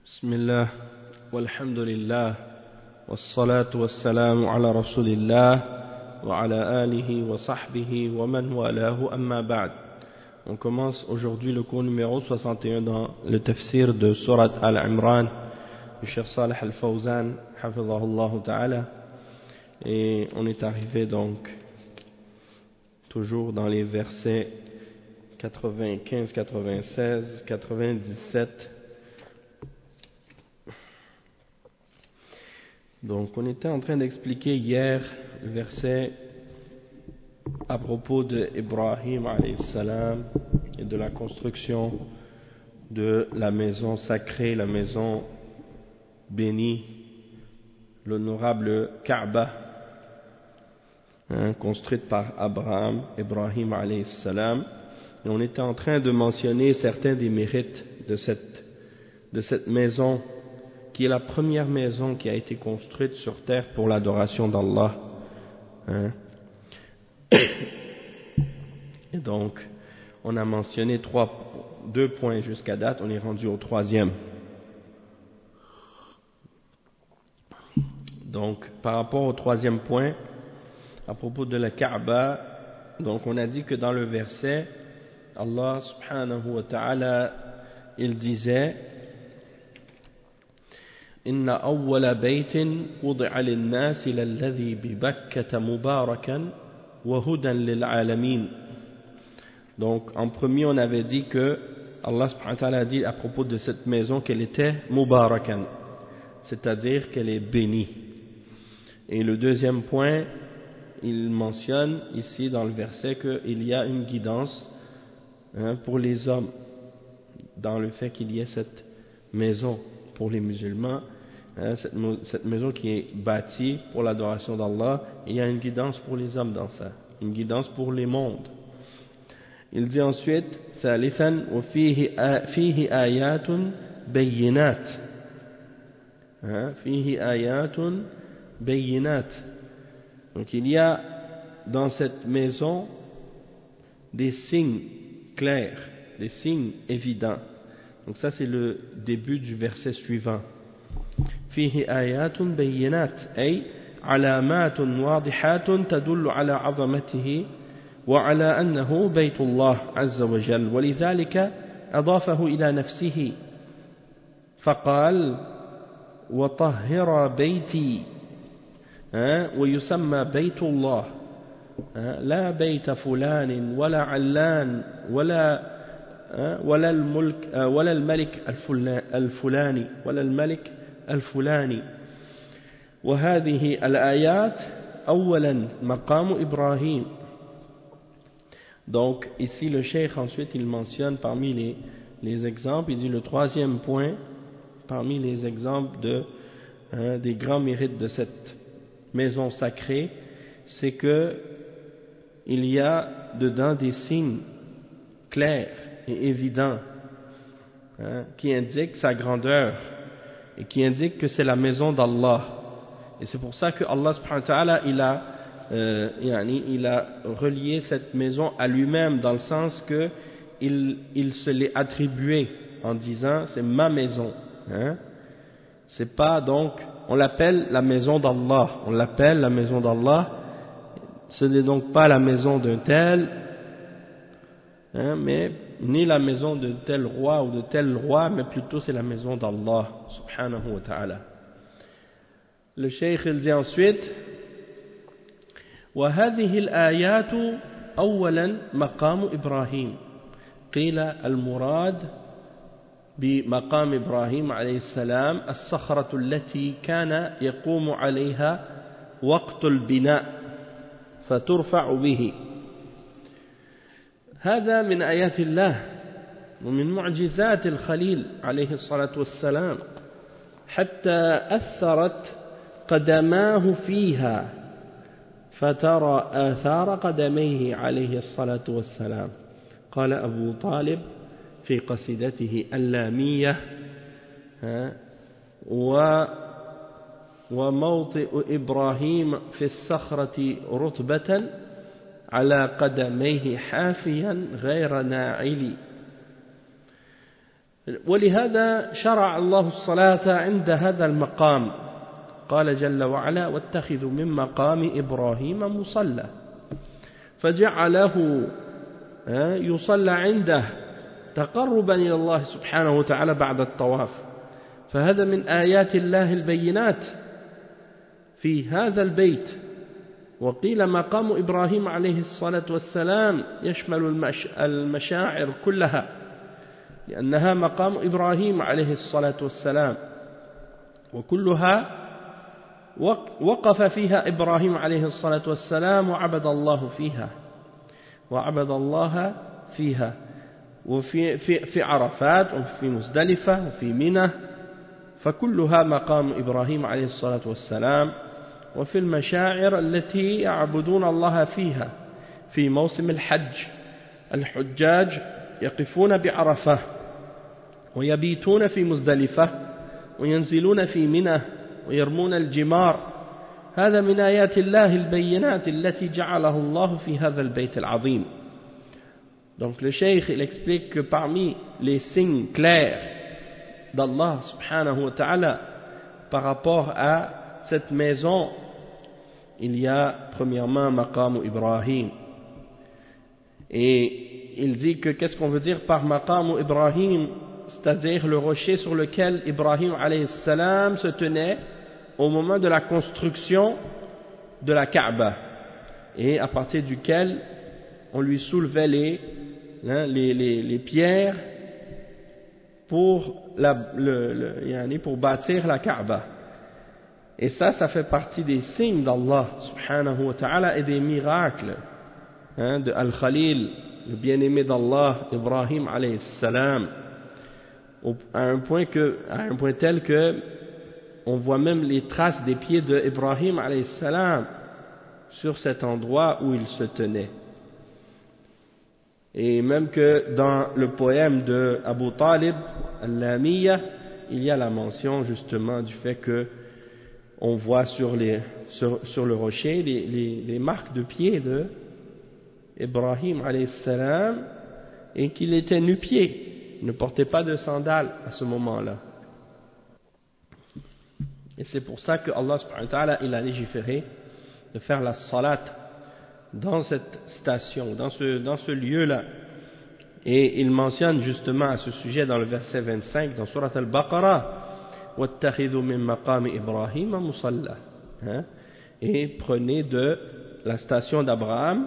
بسم الله والحمد لله والصلاة والسلام على رسول الله وعلى آله وصحبه ومن والاه أما بعد. On commence aujourd'hui le cours numéro 61 dans le tafsir de Surat Al-Imran du Cheikh Salih Al-Fawzan hafidhahullah ta'ala, et on est arrivé donc toujours dans les versets 95, 96, 97. Donc on était en train d'expliquer hier le verset à propos de Ibrahim alayhi salam et de la construction de la maison sacrée, la maison bénie, l'honorable Kaaba, construite par Ibrahim alayhi salam. Et on était en train de mentionner certains des mérites de cette maison, qui est la première maison qui a été construite sur terre pour l'adoration d'Allah. Et donc, on a mentionné deux points jusqu'à date, on est rendu au troisième. Donc, par rapport au troisième point, à propos de la Kaaba, donc on a dit que dans le verset, Allah subhanahu wa ta'ala, il disait: إن أول بيت وضع للناس للذي ببكة مباركا وهدى للعالمين. Donc en premier on avait dit que Allah subhanahu wa ta'ala a dit à propos de cette maison qu'elle était mubarakan, c'est-à-dire qu'elle est bénie. Et le deuxième point, il mentionne ici dans le verset qu'il y a une guidance pour les hommes dans le fait qu'il y ait cette maison pour les musulmans, cette maison qui est bâtie pour l'adoration d'Allah. Il y a une guidance pour les hommes dans ça, une guidance pour les mondes. Il dit ensuite: ثالثا فيه آيات بينات. فيه آيات بينات. Donc il y a dans cette maison des signes clairs, des signes évidents. Donc ça c'est le début du verset suivant. فيه آيات بينات أي علامات واضحات تدل على عظمته وعلى أنه بيت الله عز وجل، ولذلك أضافه إلى نفسه فقال: وطهر بيتي، ويسمى بيت الله، لا بيت فلان ولا علان ولا الملك الفلاني ولا الملك الفلاني. وهذه الآيات أولا مقام إبراهيم. Donc ici le cheikh ensuite il mentionne parmi les exemples, il dit le troisième point parmi les exemples des grands mérites de cette maison sacrée, c'est que il y a dedans des signes clairs et évident, qui indique sa grandeur et qui indique que c'est la maison d'Allah. Et c'est pour ça que Allah subhanahu wa ta'ala il a relié cette maison à lui-même, dans le sens que il se l'est attribué en disant: c'est ma maison. C'est pas, donc on l'appelle la maison d'Allah, on l'appelle la maison d'Allah. Ce n'est donc pas la maison d'un tel, mais ni la maison de tel roi ou de tel roi, mais plutôt c'est la maison d'Allah subhanahu wa ta'ala. Le cheikh il dit ensuite: وهذه الآيات أولا مقام إبراهيم. قيل المراد بمقام إبراهيم عليه السلام الصخرة التي كان يقوم عليها وقت البناء فترفع به. هذا من آيات الله ومن معجزات الخليل عليه الصلاة والسلام، حتى أثرت قدماه فيها فترى آثار قدميه عليه الصلاة والسلام. قال أبو طالب في قصيدته اللامية: وموطئ إبراهيم في الصخرة رطبة على قدميه حافيا غير ناعل. ولهذا شرع الله الصلاة عند هذا المقام قال جل وعلا واتخذوا من مقام إبراهيم مصلى فجعله يصلى عنده تقربا إلى الله سبحانه وتعالى بعد الطواف فهذا من آيات الله البينات في هذا البيت وقيل مقام إبراهيم عليه الصلاة والسلام يشمل المشاعر كلها لأنها مقام إبراهيم عليه الصلاة والسلام وكلها وقف فيها إبراهيم عليه الصلاة والسلام وعبد الله فيها وفي عرفات وفي مزدلفة وفي منى فكلها مقام إبراهيم عليه الصلاة والسلام وفي المشاعر التي يعبدون الله فيها في موسم الحج الحجاج يقفون بعرفة ويبيتون في مزدلفة وينزلون في منى ويرمون الجمار هذا من آيات الله البينات التي جعله الله في هذا البيت العظيم. Donc le cheikh il explique que parmi les signes clairs d'Allah subhanahu wa ta'ala par rapport à cette maison il y a premièrement maqam Ibrahim et il dit que qu'est-ce qu'on veut dire par maqam Ibrahim, c'est-à-dire le rocher sur lequel Ibrahim alayhi salam se tenait au moment de la construction de la Kaaba et à partir duquel on lui soulevait les pierres pour bâtir la Kaaba. Et ça fait partie des signes d'Allah subhanahu wa ta'ala et des miracles de Al-Khalil, le bien-aimé d'Allah, Ibrahim alayhi salam, à un point tel que on voit même les traces des pieds de Ibrahim alayhi salam sur cet endroit où il se tenait. Et même que dans le poème de Abu Talib Al-Lamiyya, il y a la mention justement du fait que on voit sur le rocher les marques de pieds de Ibrahim alayhi salam et qu'il était nu-pied, il ne portait pas de sandales à ce moment-là. Et c'est pour ça que Allah subhanahu wa ta'ala il a légiféré de faire la salat dans cette station, dans ce lieu-là. Et il mentionne justement à ce sujet dans le verset 25 dans Surat Al-Baqarah وَاتَّخِذُوا مِن مَّقَامِ إِبْرَاهِيمَ مُصَلَّى et prenez de la station d'Abraham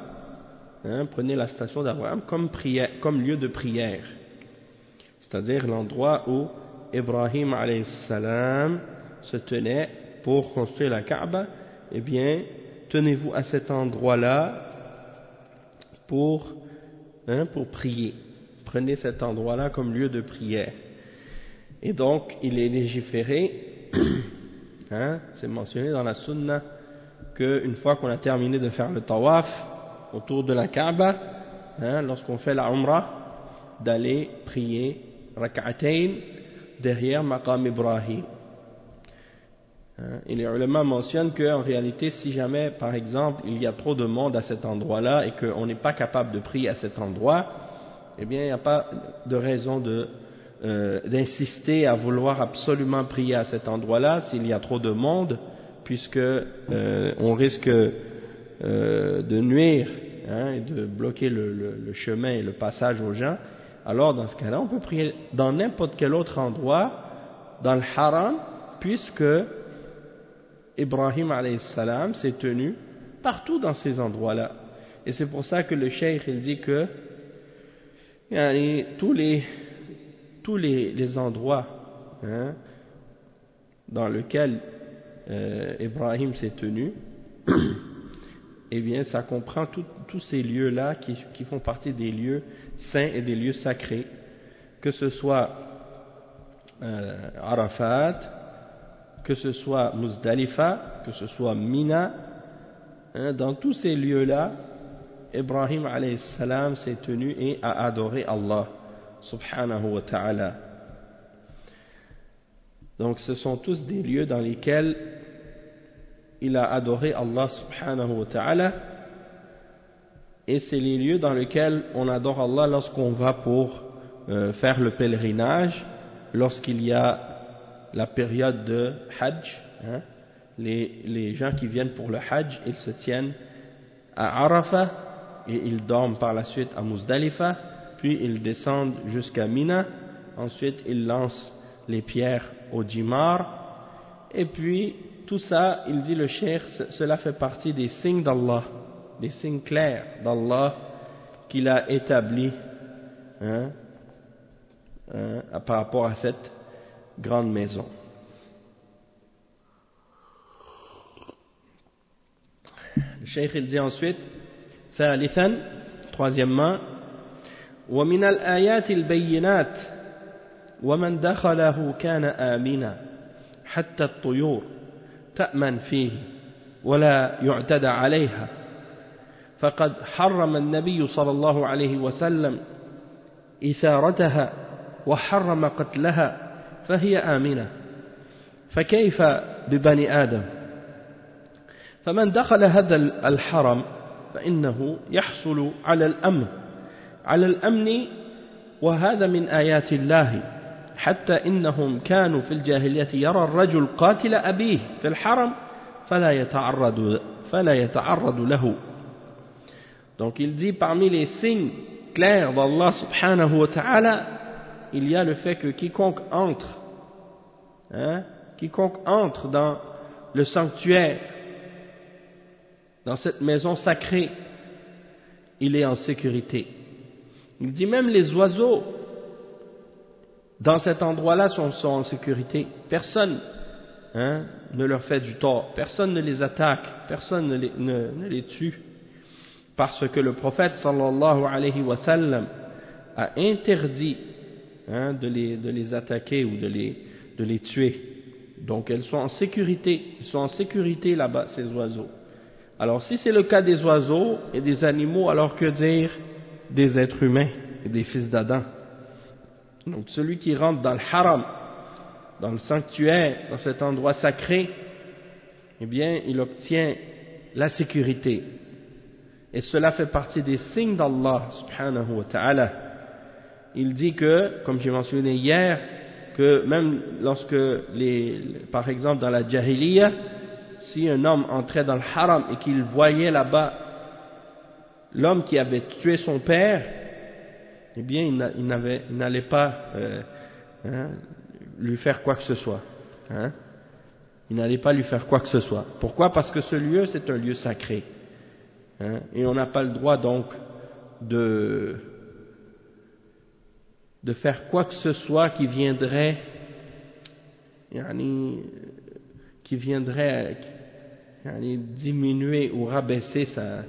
comme lieu de prière, c'est-à-dire l'endroit où Ibrahim alayhi salam se tenait pour construire la Kaaba. Eh bien tenez-vous à cet endroit-là pour prier, prenez cet endroit-là comme lieu de prière. Et donc il est légiféré c'est mentionné dans la sunna qu'une fois qu'on a terminé de faire le tawaf autour de la Kaaba, lorsqu'on fait la umrah, d'aller prier rak'atayn derrière maqam Ibrahim. Et les ulama mentionnent qu'en réalité, si jamais, par exemple, il y a trop de monde à cet endroit-là et qu'on n'est pas capable de prier à cet endroit, eh bien, il n'y a pas de raison d'insister à vouloir absolument prier à cet endroit-là s'il y a trop de monde, puisque on risque de nuire et de bloquer le chemin et le passage aux gens. Alors, dans ce cas-là, on peut prier dans n'importe quel autre endroit, dans le haram, puisque Ibrahim alayhi salam s'est tenu partout dans ces endroits-là. Et c'est pour ça que le cheikh il dit que tous les endroits dans lesquels Ibrahim s'est tenu, eh bien ça comprend tous ces lieux-là qui font partie des lieux saints et des lieux sacrés, que ce soit Arafat, que ce soit Muzdalifa, que ce soit Mina, dans tous ces lieux-là, Ibrahim alayhi salam s'est tenu et a adoré Allah subhanahu wa ta'ala. Donc ce sont tous des lieux dans lesquels il a adoré Allah subhanahu wa ta'ala, et c'est les lieux dans lesquels on adore Allah lorsqu'on va pour faire le pèlerinage lorsqu'il y a la période de Hajj, les gens qui viennent pour le Hajj, ils se tiennent à Arafah et ils dorment par la suite à Muzdalifa, puis ils descendent jusqu'à Mina, ensuite ils lancent les pierres au Jimar, et puis tout ça, il dit le cheikh, cela fait partie des signes d'Allah, des signes clairs d'Allah qu'il a établis par rapport à cette grande maison. Le cheikh il dit ensuite, ثالثا, troisièmement, ومن الآيات البينات ومن دخله كان آمنا حتى الطيور تأمن فيه ولا يعتدى عليها فقد حرم النبي صلى الله عليه وسلم إثارتها وحرم قتلها فهي آمنة فكيف ببني آدم فمن دخل هذا الحرم فإنه يحصل على الأمن وهذا من آيات الله حتى إنهم كانوا في الجاهلية يرى الرجل قاتل أبيه في الحرم فلا يتعرض له. Donc il dit parmi les signes clairs d'Allah subhanahu wa ta'ala, il y a le fait que quiconque entre dans le sanctuaire, dans cette maison sacrée, il est en sécurité. Il dit même les oiseaux dans cet endroit-là sont en sécurité. Personne ne leur fait du tort, personne ne les attaque, personne ne les tue, parce que le prophète sallallahu alayhi wa sallam a interdit de les attaquer ou de les tuer. Donc ils sont en sécurité là-bas, ces oiseaux. Alors si c'est le cas des oiseaux et des animaux, alors que dire des êtres humains et des fils d'Adam? Donc celui qui rentre dans le haram, dans le sanctuaire, dans cet endroit sacré, eh bien il obtient la sécurité. Et cela fait partie des signes d'Allah subhanahu wa ta'ala. Il dit que, comme j'ai mentionné hier, que même lorsque par exemple dans la Jahiliya, si un homme entrait dans le haram et qu'il voyait là-bas l'homme qui avait tué son père, eh bien il n'allait pas lui faire quoi que ce soit. Il n'allait pas lui faire quoi que ce soit. Pourquoi? Parce que ce lieu, c'est un lieu sacré. Et on n'a pas le droit donc de faire quoi que ce soit qui viendrait diminuer ou rabaisser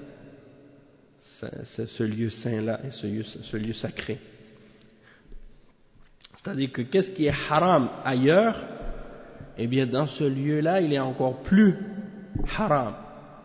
ce lieu saint-là et ce lieu sacré. C'est-à-dire que qu'est-ce qui est haram ailleurs, eh bien dans ce lieu-là, il est encore plus haram.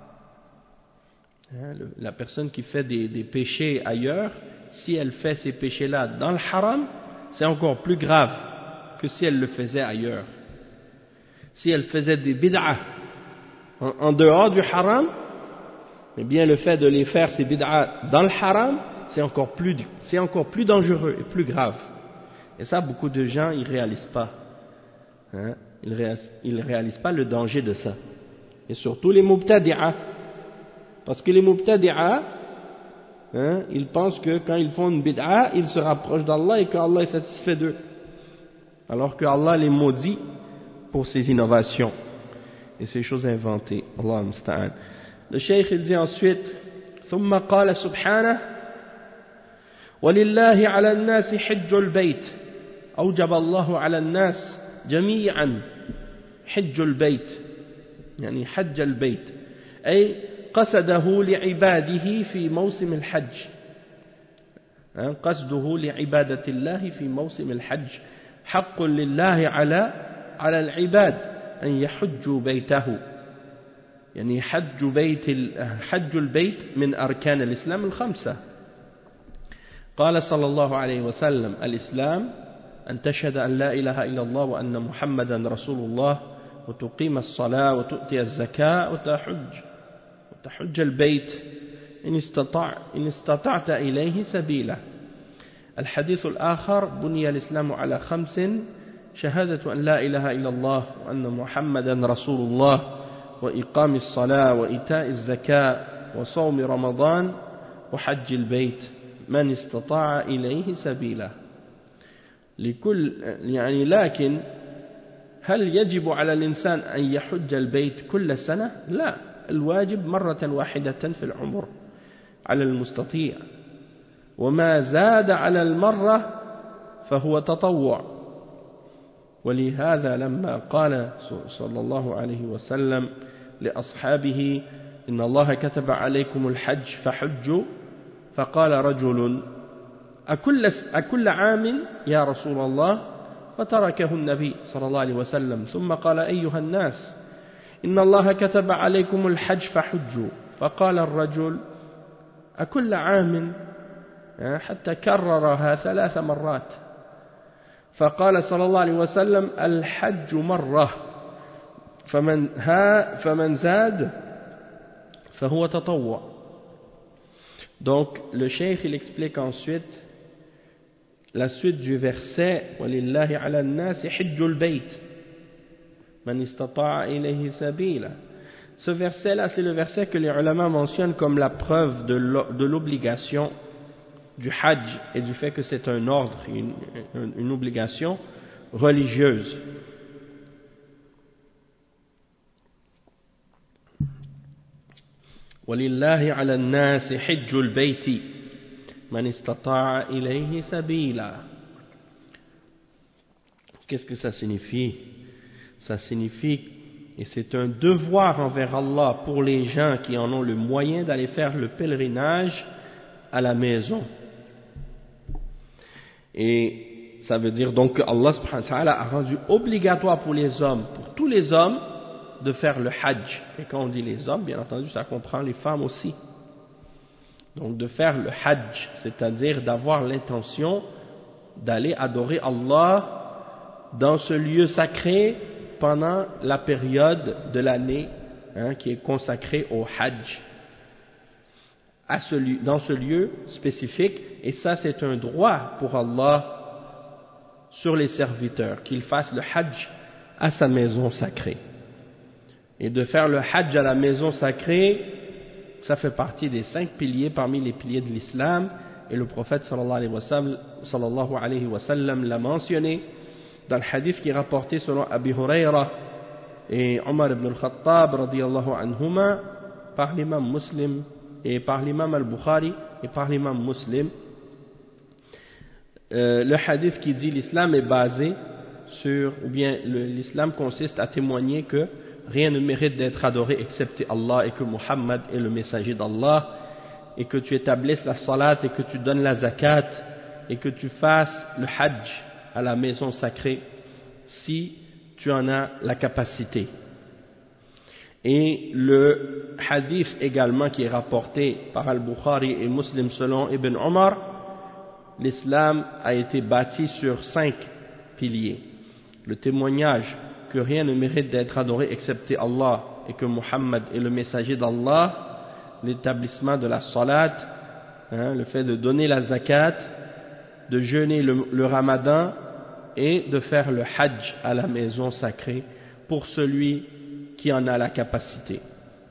La personne qui fait des péchés ailleurs, si elle fait ces péchés-là dans le haram, c'est encore plus grave que si elle le faisait ailleurs. Si elle faisait des bid'ah en dehors du haram, eh bien le fait de les faire ces bid'ah dans le haram, c'est encore plus dangereux et plus grave. Et ça, beaucoup de gens ils réalisent pas. Ils réalisent pas le danger de ça. Et surtout les mubtadi'ah. Parce que les mubtadi'ah, ils pensent que quand ils font une bid'a, ils se rapprochent d'Allah et qu'Allah est satisfait d'eux. Alors que Allah les maudit pour ces innovations et ces choses inventées. Allah musta'an. Le cheikh il dit ensuite, ثم قال سبحانه ولله على الناس حج البيت أوجب الله على الناس جميعا حج البيت يعني حج البيت أي قصده لعباده في موسم الحج قصده لعبادة الله في موسم الحج حق لله على العباد أن يحجوا بيته يعني حج البيت من أركان الإسلام الخمسة. قال صلى الله عليه وسلم الإسلام أن تشهد أن لا إله إلا الله وأن محمدا رسول الله وتقيم الصلاة وتؤتي الزكاة وتحج البيت إن استطعت إليه سبيلا. الحديث الآخر بني الإسلام على 5 شهادة أن لا إله إلا الله وأن محمدا رسول الله وإقام الصلاة وإيتاء الزكاة وصوم رمضان وحج البيت من استطاع إليه سبيلا. لكل يعني لكن هل يجب على الإنسان أن يحج البيت كل سنة؟ لا، الواجب مرة واحدة في العمر على المستطيع، وما زاد على المرة فهو تطوع. ولهذا لما قال صلى الله عليه وسلم لأصحابه إن الله كتب عليكم الحج فحجوا، فقال رجل أكل عام يا رسول الله؟ فتركه النبي صلى الله عليه وسلم، ثم قال أيها الناس إن الله كتب عليكم الحج فحجوا، فقال الرجل أكل عام؟ حتى كررها 3 مرات. فقال صلى الله عليه وسلم الحج مرة فمن زاد فهو تطوع. Donc le cheikh il explique ensuite la suite du verset وَلِلَّهِ عَلَى النَّاسِ حِجُّ الْبَيْتِ مَنِ اسْتَطَاعَ إِلَيْهِ سَبِيلًا. Ce verset là, c'est le verset que les ulama mentionnent comme la preuve de l'obligation du hajj et du fait que c'est un ordre, une obligation religieuse. وَلِلَّهِ عَلَى النَّاسِ حِجُّ الْبَيْتِ مَنِ اسْتَطَاعَ إِلَيْهِ سَبِيلًا. Qu'est-ce que ça signifie? Ça signifie, et c'est un devoir envers Allah pour les gens qui en ont le moyen d'aller faire le pèlerinage à la maison. Et ça veut dire donc que Allah subhanahu wa ta'ala a rendu obligatoire pour les hommes, pour tous les hommes, de faire le hajj. Et quand on dit les hommes, bien entendu, ça comprend les femmes aussi. Donc de faire le hajj, c'est-à-dire d'avoir l'intention d'aller adorer Allah dans ce lieu sacré pendant la période de l'année qui est consacrée au hajj, dans ce lieu spécifique. Et ça, c'est un droit pour Allah sur les serviteurs, qu'ils fassent le hajj à sa maison sacrée. Et de faire le hajj à la maison sacrée, ça fait partie des 5 piliers parmi les piliers de l'islam, et le prophète sallallahu alayhi wa sallam l'a mentionné dans le hadith qui est rapporté selon Abi Huraira et Omar ibn al-Khattab radiyallahu anhuma par l'imam Muslim et par l'imam al-Bukhari et par l'imam Muslim. Le hadith qui dit l'islam est basé sur, ou bien l'islam consiste à témoigner que rien ne mérite d'être adoré excepté Allah et que Muhammad est le messager d'Allah, et que tu établisses la salat et que tu donnes la zakat et que tu fasses le hajj à la maison sacrée si tu en as la capacité. Et le hadith également qui est rapporté par Al-Bukhari et Muslim selon Ibn Omar, l'islam a été bâti sur 5 piliers. Le témoignage que rien ne mérite d'être adoré excepté Allah et que Muhammad est le messager d'Allah, l'établissement de la salat, le fait de donner la zakat, de jeûner le ramadan et de faire le hajj à la maison sacrée pour celui qui en a la capacité.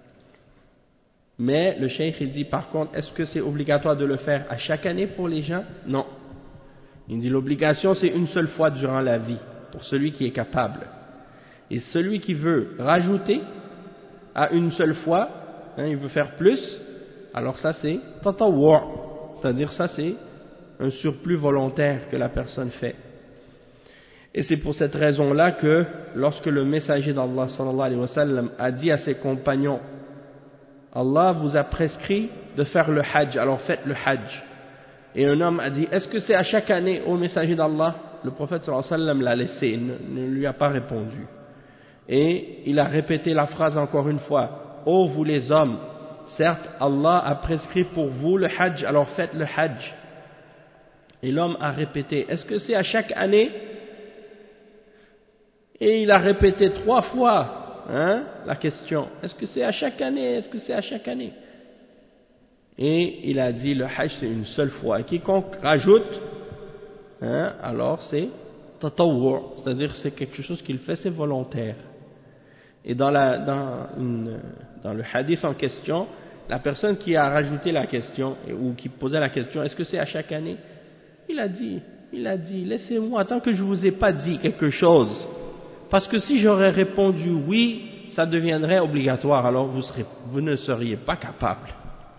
Mais le cheikh il dit par contre, est-ce que c'est obligatoire de le faire à chaque année pour les gens? Non. Il dit l'obligation c'est une seule fois durant la vie pour celui qui est capable. Et celui qui veut rajouter à une seule fois, il veut faire plus, alors ça c'est tatawwu', c'est-à-dire ça c'est un surplus volontaire que la personne fait. Et c'est pour cette raison-là que lorsque le messager d'Allah sallallahu alayhi wa sallam a dit à ses compagnons, Allah vous a prescrit de faire le hajj, alors faites le hajj. Et un homme a dit, est-ce que c'est à chaque année au messager d'Allah? Le prophète sallallahu alayhi wa sallam l'a laissé, ne lui a pas répondu. Et il a répété la phrase encore une fois, ô vous les hommes, certes Allah a prescrit pour vous le hajj, alors faites le hajj. Et l'homme a répété, est-ce que c'est à chaque année? Et il a répété 3 fois la question, est-ce que c'est à chaque année? Est-ce que c'est à chaque année? Et il a dit, le hajj c'est une seule fois, et quiconque rajoute, alors c'est tatawwu', c'est-à-dire c'est quelque chose qu'il fait, c'est volontaire. Et dans le hadith en question, la personne qui a rajouté la question, ou qui posait la question, est-ce que c'est à chaque année? Il a dit, laissez-moi, tant que je vous ai pas dit quelque chose. Parce que si j'aurais répondu oui, ça deviendrait obligatoire, alors vous ne seriez pas capable.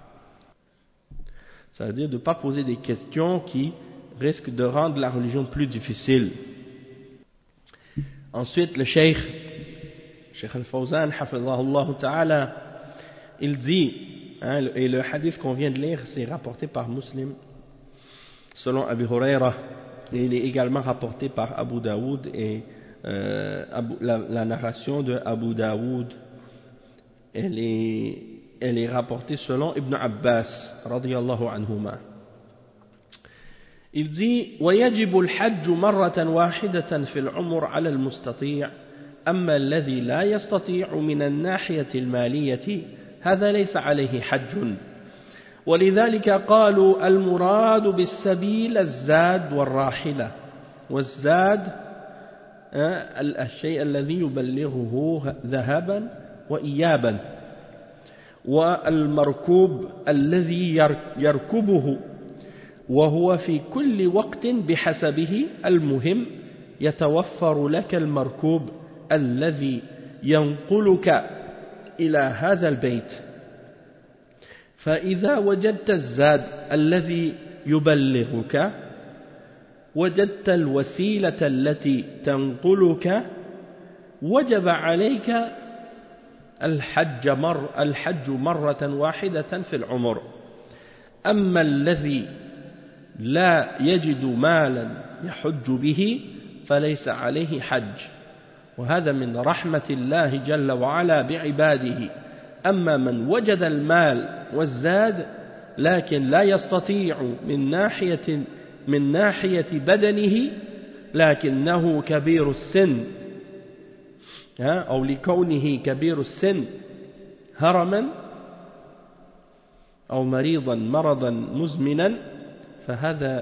Ça veut dire de ne pas poser des questions qui risquent de rendre la religion plus difficile. Ensuite, le Cheikh Al-Fawzan, hafidhahullah ta'ala, il dit, et le hadith qu'on vient de lire, c'est rapporté par Muslim, selon Abu Huraira, et il est également rapporté par Abu Daoud, et la narration de Abu Daoud, elle est rapportée selon Ibn Abbas, radiyallahu anhuma. Il dit ويجب الحج مرة واحدة في العمر على المستطيع أما الذي لا يستطيع من الناحية المالية هذا ليس عليه حج ولذلك قالوا المراد بالسبيل الزاد والراحلة والزاد الشيء الذي يبلغه ذهابا وإيابا والمركوب الذي يركبه وهو في كل وقت بحسبه المهم يتوفر لك المركوب الذي ينقلك إلى هذا البيت فإذا وجدت الزاد الذي يبلغك وجدت الوسيلة التي تنقلك وجب عليك الحج مرة واحدة في العمر أما الذي لا يجد مالا يحج به فليس عليه حج وهذا من رحمة الله جل وعلا بعباده أما من وجد المال والزاد لكن لا يستطيع من ناحية بدنه لكنه كبير السن أو لكونه كبير السن هرما أو مرضا مزمنا فهذا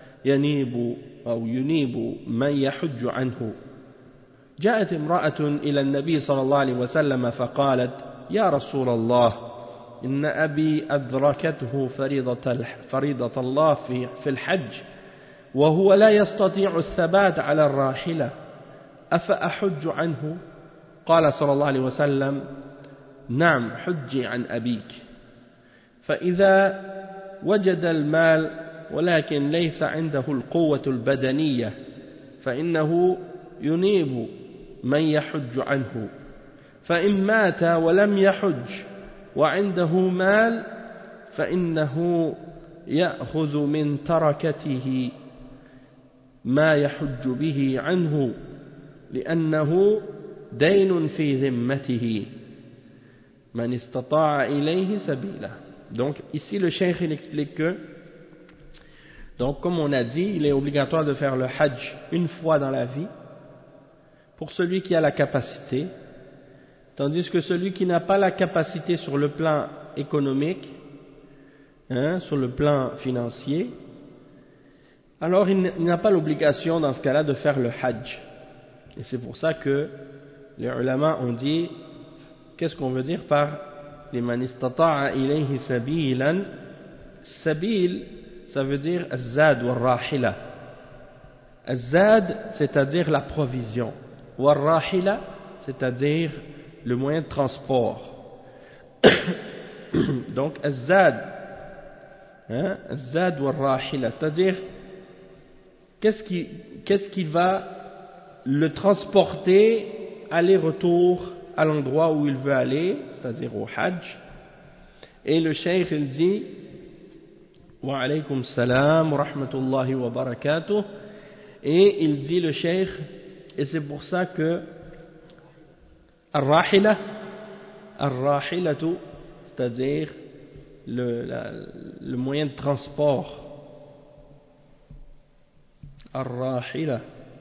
ينيب من يحج عنه. جاءت امرأة إلى النبي صلى الله عليه وسلم فقالت يا رسول الله إن أبي أدركته فريضة الله في الحج وهو لا يستطيع الثبات على الراحلة أفأحج عنه؟ قال صلى الله عليه وسلم نعم حجي عن أبيك فإذا وجد المال ولكن ليس عنده القوة البدنية فإنه ينيب من يحج عنه فإن مات ولم يحج وعنده مال فإنه يأخذ من تركته ما يحج به عنه لأنه دين في ذمته من استطاع إليه سبيلا. Donc ici le cheikh il explique que donc comme on a dit il est obligatoire de faire le hajj une fois dans la vie pour celui qui a la capacité, tandis que celui qui n'a pas la capacité sur le plan économique, sur le plan financier, alors il n'a pas l'obligation dans ce cas-là de faire le hajj. Et c'est pour ça que les ulama ont dit, qu'est-ce qu'on veut dire par liman istata'a ilayhi sabilan? Sabil, ça veut dire az-zad wa rahila. Az-zad, c'est-à-dire la provision. Wa rahila, c'est-à-dire le moyen de transport. Donc az-zad, az-zad wa rahila, c'est-à-dire qu'est-ce qui va le transporter aller-retour à l'endroit où il veut aller, c'est-à-dire au hajj. Et le cheikh il dit wa alaykum salam wa rahmatullahi wa barakatuh, et il dit le cheikh, et c'est pour ça que ar-rahilatu, c'est-à-dire le moyen de transport, ar-rahila,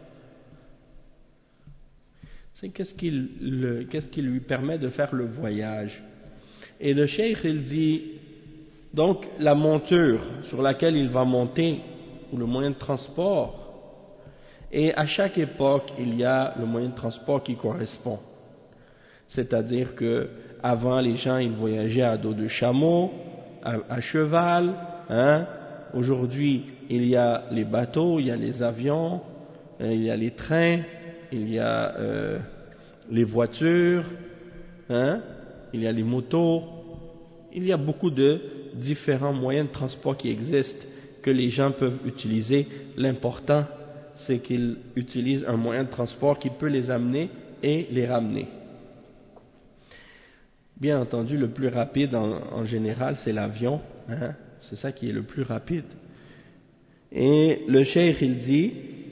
c'est qu'est-ce qui lui permet de faire le voyage. Et le cheikh il dit donc la monture sur laquelle il va monter, ou le moyen de transport, Et à chaque époque, il y a le moyen de transport qui correspond. C'est-à-dire que avant, les gens ils voyageaient à dos de chameau, à cheval. Hein. Aujourd'hui, il y a les bateaux, il y a les avions, il y a les trains, il y a les voitures, hein, il y a les motos. Il y a beaucoup de différents moyens de transport qui existent que les gens peuvent utiliser. L'important, c'est qu'ils utilisent un moyen de transport qui peut les amener et les ramener. Bien entendu, le plus rapide en général, c'est l'avion. Hein, c'est ça qui est le plus rapide. Et le cheikh, il dit,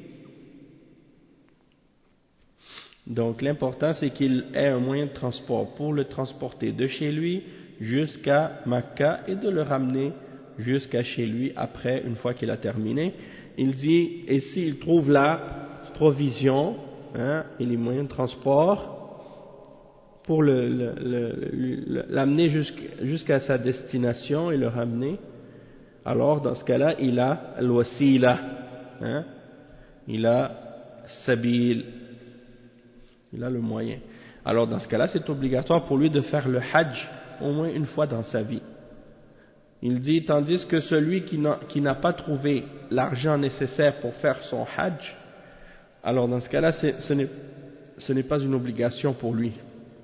donc l'important, c'est qu'il ait un moyen de transport pour le transporter de chez lui jusqu'à Makka et de le ramener jusqu'à chez lui après, une fois qu'il a terminé. Il dit, et s'il trouve la provision, hein, et les moyens de transport pour l'amener jusqu'à sa destination et le ramener, alors dans ce cas-là, il a al-wasila, hein, il a sabil, il a le moyen. Alors dans ce cas-là, c'est obligatoire pour lui de faire le hajj au moins une fois dans sa vie. Il dit, tandis que celui qui n'a pas trouvé l'argent nécessaire pour faire son hajj, alors dans ce cas-là, ce n'est pas une obligation pour lui.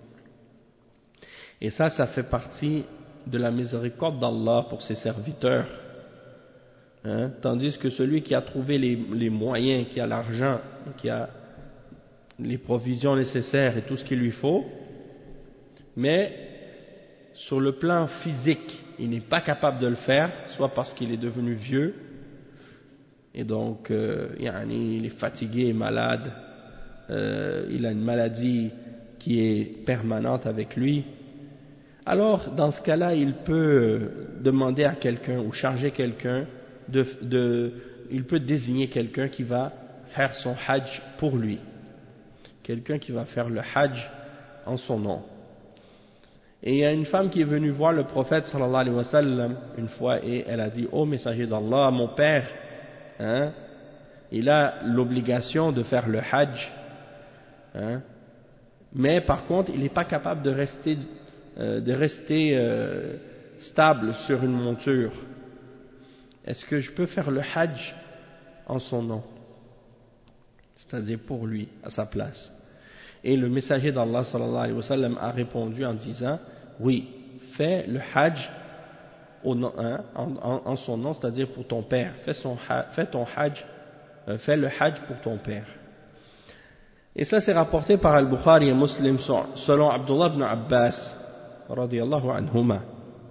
Et ça fait partie de la miséricorde d'Allah pour ses serviteurs. Hein? Tandis que celui qui a trouvé les moyens, qui a l'argent, qui a les provisions nécessaires et tout ce qu'il lui faut, mais sur le plan physique, il n'est pas capable de le faire, soit parce qu'il est devenu vieux, et donc il est fatigué, malade, il a une maladie qui est permanente avec lui. Alors, dans ce cas-là, il peut demander à quelqu'un ou charger quelqu'un, il peut désigner quelqu'un qui va faire son hajj pour lui. Quelqu'un qui va faire le hajj en son nom. Et il y a une femme qui est venue voir le prophète sallallahu alayhi wa sallam une fois et elle a dit, ô messager d'Allah, mon père, hein, il a l'obligation de faire le hajj, hein, mais par contre, il n'est pas capable de rester stable sur une monture. Est-ce que je peux faire le hajj en son nom? C'est-à-dire pour lui, à sa place. Et le messager d'Allah sallallahu alayhi wa sallam a répondu en disant, oui, fais le hajj en son nom, c'est-à-dire pour ton père. Fais le hajj pour ton père. Et ça c'est rapporté par Al-Bukhari et Muslim selon Abdullah ibn Abbas radiyallahu anhuma.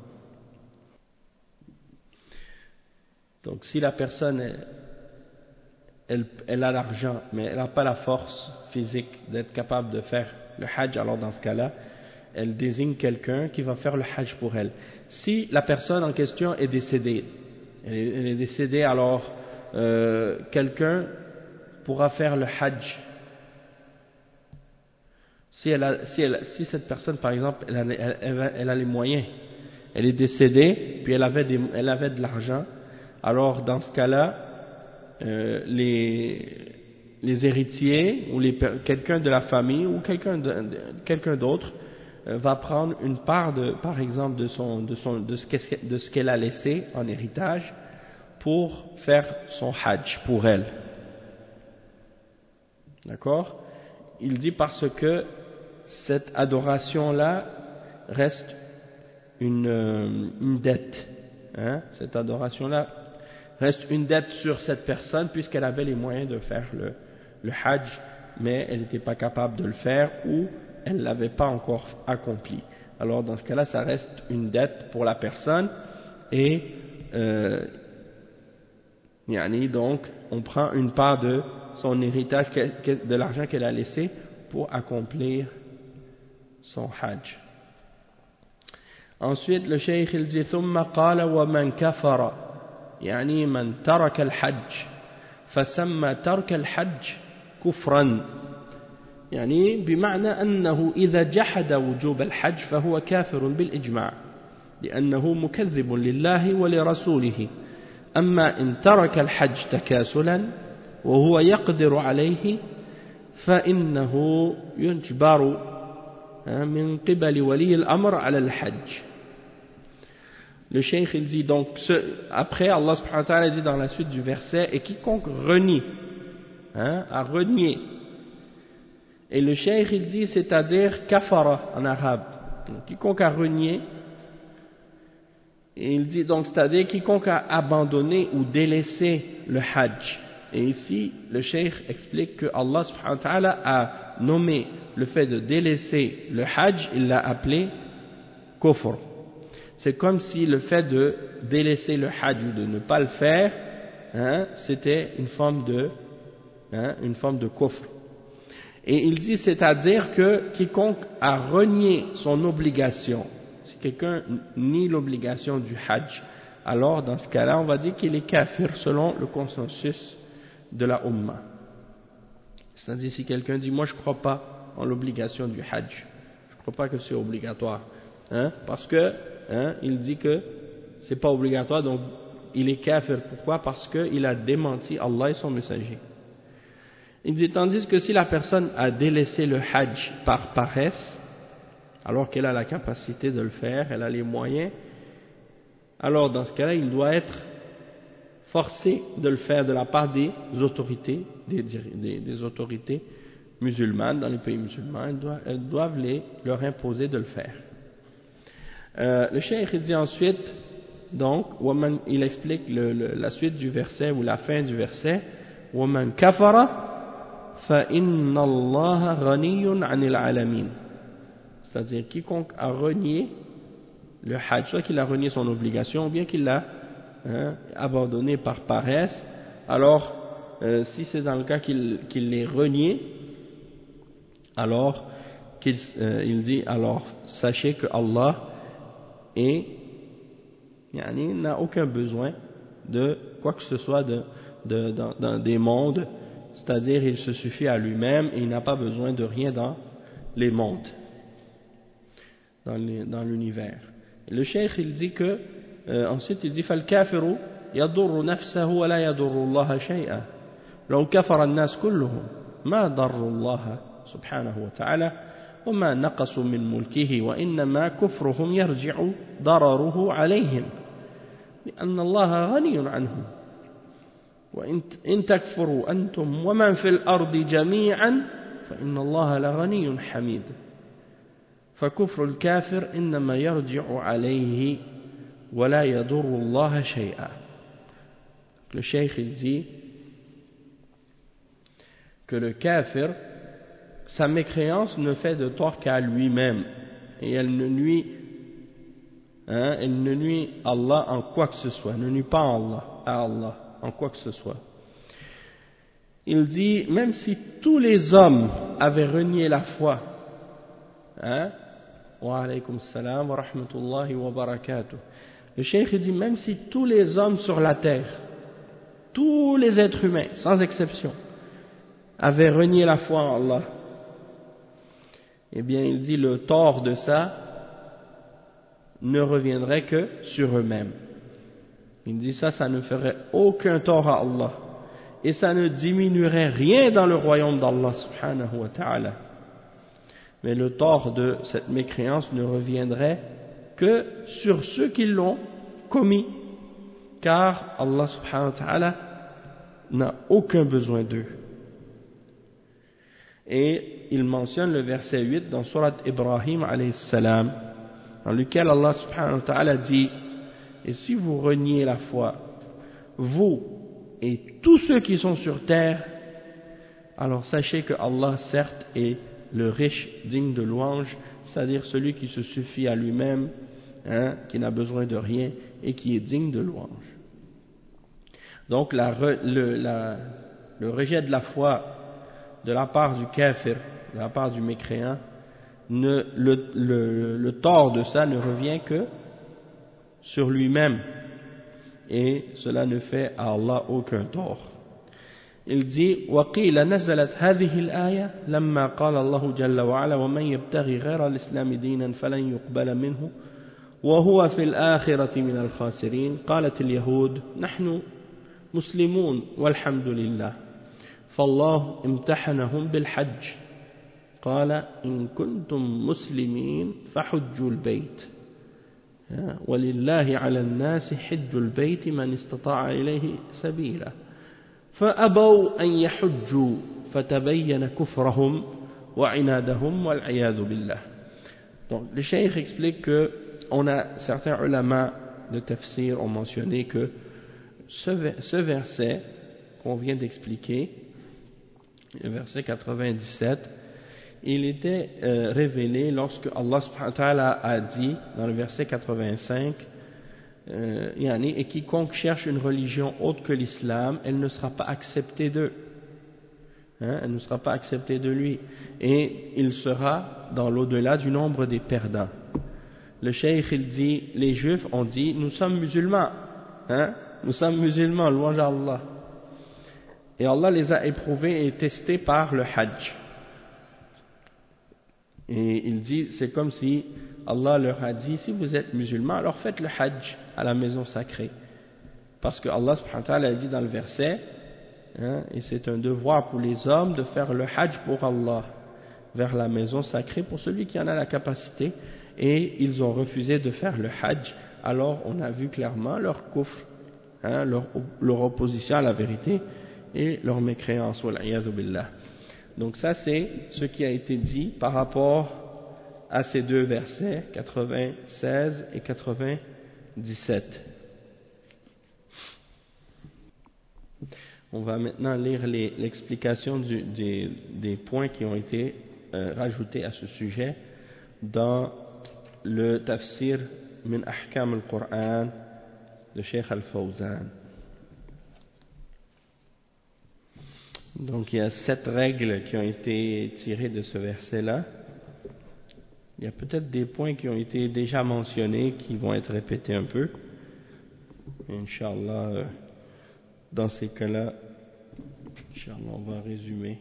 Donc si la personne elle a l'argent mais elle n'a pas la force physique d'être capable de faire le hajj, alors dans ce cas-là elle désigne quelqu'un qui va faire le hajj pour elle. Si la personne en question est décédée, elle est décédée, alors quelqu'un pourra faire le hajj. Si cette personne, par exemple, elle a les moyens, elle est décédée, puis elle avait de l'argent, alors dans ce cas-là, les héritiers ou quelqu'un de la famille ou quelqu'un d'autre va prendre une part par exemple de ce qu'elle a laissé en héritage pour faire son hajj pour elle. D'accord? Il dit parce que cette adoration-là reste une dette. Hein? Cette adoration-là reste une dette sur cette personne puisqu'elle avait les moyens de faire le hajj, mais elle n'était pas capable de le faire ou elle ne l'avait pas encore accompli. Alors dans ce cas-là, ça reste une dette pour la personne et donc on prend une part de son héritage, de l'argent qu'elle a laissé pour accomplir son hajj. Ensuite, le cheikh il dit ثم قال ومن كفر يعني من ترك الحج فسمى ترك الحج كفرا يعني بمعنى أنه إذا جحد وجوب الحج فهو كافر بالإجماع لأنه مكذب لله ولرسوله أما إن ترك الحج تكاسلا وهو يقدر عليه فإنه يجبر من قبل ولي الأمر على الحج. Le cheikh il dit donc, après Allah subhanahu wa ta'ala dit dans la suite du verset, et quiconque renie, a renié. Et le cheikh il dit, c'est-à-dire kafara en arabe, donc, quiconque a renié, et il dit donc, c'est-à-dire quiconque a abandonné ou délaissé le hajj. Et ici, le cheikh explique que Allah subhanahu wa ta'ala a nommé le fait de délaisser le hajj, il l'a appelé kufr. C'est comme si le fait de délaisser le hajj ou de ne pas le faire, c'était une forme de kufr. Et il dit, c'est-à-dire que quiconque a renié son obligation, si quelqu'un nie l'obligation du hajj, alors dans ce cas-là, on va dire qu'il est kafir selon le consensus de la Ummah. C'est-à-dire si quelqu'un dit, moi je ne crois pas en l'obligation du hajj, je ne crois pas que c'est obligatoire, parce que il dit que c'est pas obligatoire, donc il est kafir. Pourquoi? Parce qu'il a démenti Allah et son messager. Il dit, tandis que si la personne a délaissé le hajj par paresse, alors qu'elle a la capacité de le faire, elle a les moyens, alors dans ce cas-là, il doit être forcé de le faire de la part des autorités, des autorités musulmanes dans les pays musulmans. Elles doivent leur imposer de le faire. Le cheikh dit ensuite, donc, il explique la suite du verset ou la fin du verset, وَمَنْ كَفَرَ فَإِنَّ اللَّهَ غَنِيٌّ عَنِ الْعَالَمِينَ. C'est-à-dire quiconque a renié le hajj, soit qu'il a renié son obligation ou bien qu'il l'a abandonné par paresse, alors si c'est dans le cas qu'il l'ait renié, alors il dit, alors sachez que Allah n'a aucun besoin de quoi que ce soit dans des mondes, c'est-à-dire il se suffit à lui-même et il n'a pas besoin de rien dans les mondes, dans l'univers. Le cheikh il dit que ensuite il dit فالكافر يضر نفسه ولا يضر الله شيئا لو كفر الناس كلهم ما ضر الله سبحانه وتعالى وما نقصوا من ملكه وإنما كفرهم يرجع ضرره عليهم لأن الله غني عنهم وإن تكفروا أنتم ومن في الأرض جميعا فإن الله لغني حميد فكفر الكافر إنما يرجع عليه ولا يضر الله شيئا. Le cheikh il dit que le kafir, sa mécréance ne fait de tort qu'à lui-même et elle ne nuit Allah en quoi que ce soit, ne nuit pas à Allah en quoi que ce soit. Il dit, même si tous les hommes avaient renié la foi, wa alaykum salam wa rahmatullahi wa barakatuh. Le cheikh dit, même si tous les hommes sur la terre, tous les êtres humains, sans exception, avaient renié la foi en Allah, eh bien il dit le tort de ça ne reviendrait que sur eux-mêmes. Il dit ça ne ferait aucun tort à Allah et ça ne diminuerait rien dans le royaume d'Allah subhanahu wa ta'ala. Mais le tort de cette mécréance ne reviendrait que sur ceux qui l'ont commis, car Allah subhanahu wa ta'ala n'a aucun besoin d'eux. Et il mentionne le verset 8 dans Surat Ibrahim alayhi salam, dans lequel Allah subhanahu wa ta'ala dit, et si vous reniez la foi, vous et tous ceux qui sont sur terre, alors sachez que Allah certes est le riche digne de louange, c'est-à-dire celui qui se suffit à lui-même, qui n'a besoin de rien et qui est digne de louange. Donc le rejet de la foi de la part du kafir, de la part du mécréant, le tort de ça ne revient que sur lui-même et cela ne fait à Allah aucun tort. Il dit وقيل نزلت هذه الآية لما قال الله جل وعلا ومن يبتغي غير الإسلام دينا فلن يقبل منه وهو في الآخرة من الخاسرين قالت اليهود نحن مسلمون والحمد لله فالله امتحنهم بالحج قال إن كنتم مسلمين فحجوا البيت ولله على الناس حج البيت من استطاع إليه سبيلا فأبوا أن يحجوا فتبين كفرهم وعنادهم والعياذ بالله. Donc le cheikh explique que certains ulama de tafsir ont mentionné que ce verset qu'on vient d'expliquer, le verset 97, il était révélé lorsque Allah subhanahu wa ta'ala a dit dans le verset 85 et quiconque cherche une religion autre que l'islam, elle ne sera pas acceptée d'eux, elle ne sera pas acceptée de lui, et il sera dans l'au-delà du nombre des perdants. Le cheikh il dit, les juifs ont dit nous sommes musulmans, nous sommes musulmans, louange à Allah, et Allah les a éprouvés et testés par le hajj. Et il dit, c'est comme si Allah leur a dit, si vous êtes musulmans, alors faites le hajj à la maison sacrée. Parce que Allah subhanahu wa ta'ala a dit dans le verset, et c'est un devoir pour les hommes de faire le hajj pour Allah, vers la maison sacrée, pour celui qui en a la capacité, et ils ont refusé de faire le hajj. Alors on a vu clairement leur kufr, leur opposition à la vérité, et leur mécréance, wal-iyadhu billah. Donc ça c'est ce qui a été dit par rapport à ces deux versets, 96 et 97. On va maintenant lire l'explication des points qui ont été rajoutés à ce sujet dans le tafsir min ahkam al-Qur'an de Cheikh Al-Fawzan. Donc il y a 7 règles qui ont été tirées de ce verset-là. Il y a peut-être des points qui ont été déjà mentionnés qui vont être répétés un peu. Inch'Allah, dans ces cas-là, Inch'Allah, on va résumer.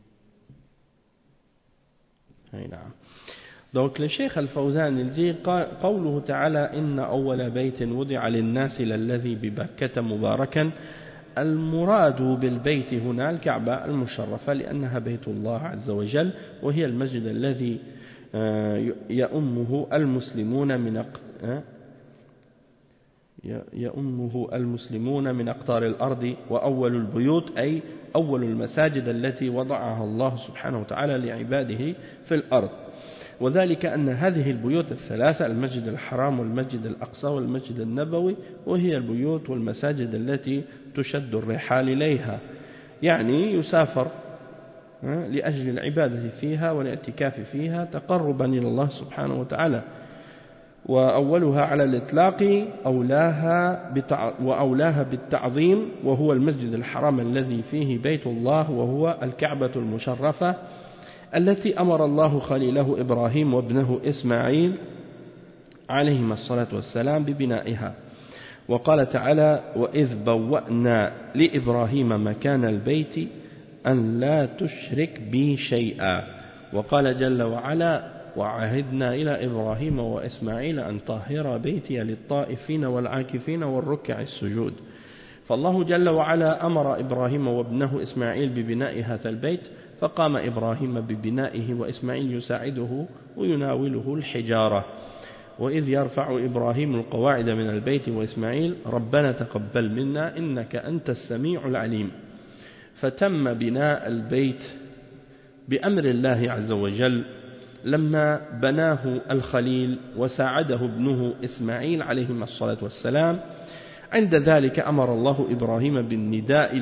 Donc le Cheikh Al-Fawzan il dit قوله تعالى إن أول بيت وضع للناس للذي ببكة مباركا المراد بالبيت هنا الكعبة المشرفة لأنها بيت الله عز وجل وهي المسجد الذي يؤمه المسلمون من أقطار الأرض وأول البيوت أي أول المساجد التي وضعها الله سبحانه وتعالى لعباده في الأرض وذلك أن هذه البيوت الثلاثة المسجد الحرام والمسجد الأقصى والمسجد النبوي وهي البيوت والمساجد التي تشد الرحال إليها يعني يسافر لأجل العبادة فيها والاعتكاف فيها تقربا إلى الله سبحانه وتعالى وأولها على الإطلاق وأولاها بالتعظيم وهو المسجد الحرام الذي فيه بيت الله وهو الكعبة المشرفة التي أمر الله خليله إبراهيم وابنه إسماعيل عليهما الصلاة والسلام ببنائها وقال تعالى وإذ بوأنا لإبراهيم مكان البيت أن لا تشرك بي شيئا وقال جل وعلا وعهدنا إلى إبراهيم وإسماعيل أن طهر بيتي للطائفين والعاكفين والركع السجود فالله جل وعلا أمر إبراهيم وابنه إسماعيل ببناء هذا البيت فقام إبراهيم ببنائه وإسماعيل يساعده ويناوله الحجارة وإذ يرفع إبراهيم القواعد من البيت وإسماعيل ربنا تقبل منا إنك أنت السميع العليم فتم بناء البيت بأمر الله عز وجل لما بناه الخليل وساعده ابنه إسماعيل عليهما الصلاة والسلام عند ذلك أمر الله إبراهيم بالنداء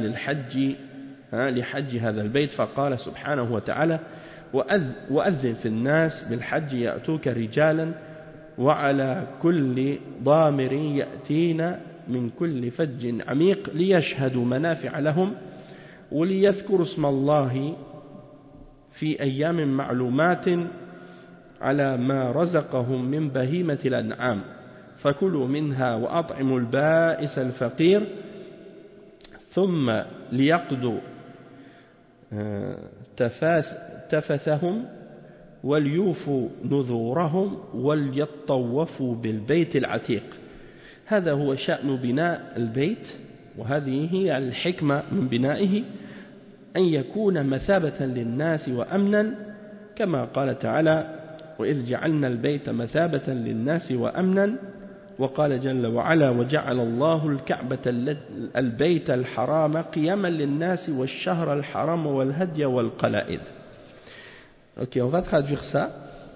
لحج هذا البيت فقال سبحانه وتعالى وأذن في الناس بالحج يأتوك رجالا وعلى كل ضامر يأتين من كل فج عميق ليشهدوا منافع لهم وليذكروا اسم الله في أيام معلومات على ما رزقهم من بهيمة الأنعام فكلوا منها وأطعموا البائس الفقير ثم ليقضوا تفثهم وليوفوا نذورهم وليطوفوا بالبيت العتيق. هذا هو شأن بناء البيت وهذه هي الحكمة من بنائه أن يكون مثابة للناس وأمنا كما قال تعالى وإذ جعلنا البيت مثابة للناس وأمنا وقال جل وعلا وجعل الله الكعبة البيت الحرام قياما للناس والشهر الحرام والهدي والقلائد. Ok, on va traduire ça.